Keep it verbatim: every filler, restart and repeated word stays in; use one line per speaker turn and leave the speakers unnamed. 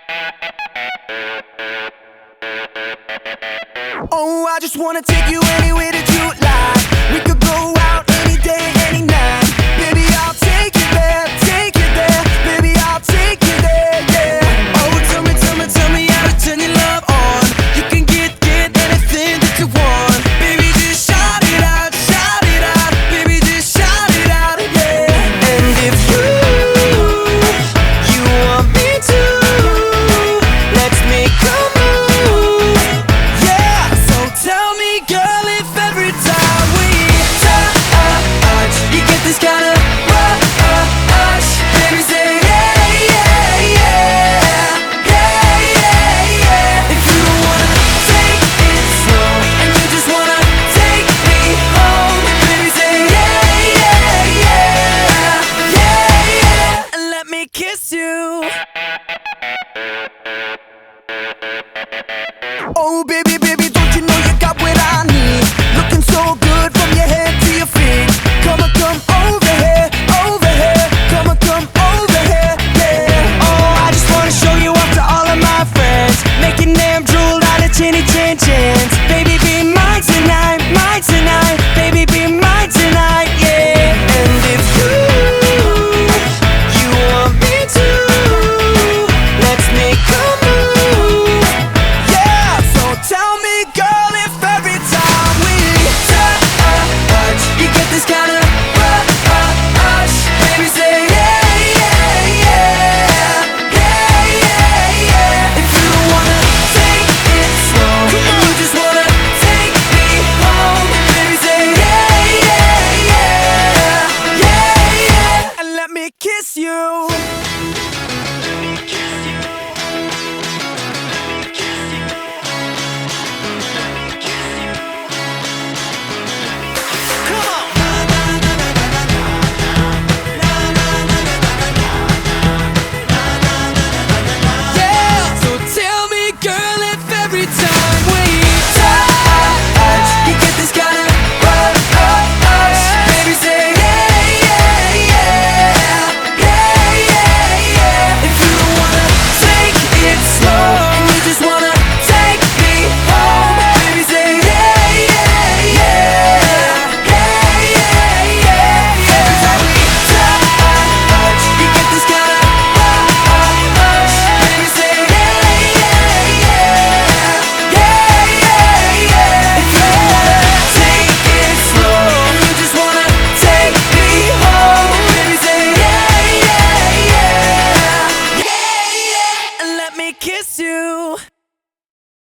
Oh, I just wanna take you anywhere that you like. We could go out any day, any night. Baby, I'll take you there, take you there. Baby, I'll take you there, yeah. Oh, tell me, tell me, tell me how to turn your love on. You can get, get anything that you want. Baby, just shout it out, shout it out. Baby, just shout it out, yeah. And if you, you want me to, let's make a move, yeah. So tell me, girl, if every time we touch, you get this kind of rush. Baby, say yeah, yeah, yeah, yeah, yeah, yeah. If you don't wanna take it slow and you just wanna take me home, baby, say yeah, yeah, yeah, yeah, yeah. And let me kiss you. Oh, baby, baby, don't you know you got what I need? Looking so good from your head to your feet. Come on, come over here, over here. Come on, come over here, yeah. Oh, I just wanna show you off to all of my friends, making them drool out of chinny chin chins. Baby, be mine tonight, mine tonight. Baby, be mine tonight, yeah. And if you, you want me to, let's make a move, yeah. So tell me, girl, if every time we touch, you get this kind of rush. Baby, say yeah, yeah, yeah, yeah, yeah, yeah. If you don't wanna take it slow and you just wanna take me home, baby, say yeah, yeah, yeah, yeah, yeah. And let me kiss you. Yeah, so tell me, girl, if every time we touch, you get this kind of rush. Baby, say yeah, yeah, yeah, yeah, yeah, yeah. If you don't wanna take it slow and you just wanna take me home, baby, say yeah, yeah, yeah, yeah, yeah, yeah. Every time we touch, you get this kind of rush. Baby, say yeah, yeah, yeah, yeah, yeah, yeah. If you wanna take it slow and you just wanna take me home, baby, say yeah, yeah, yeah, yeah, yeah. And let me kiss you.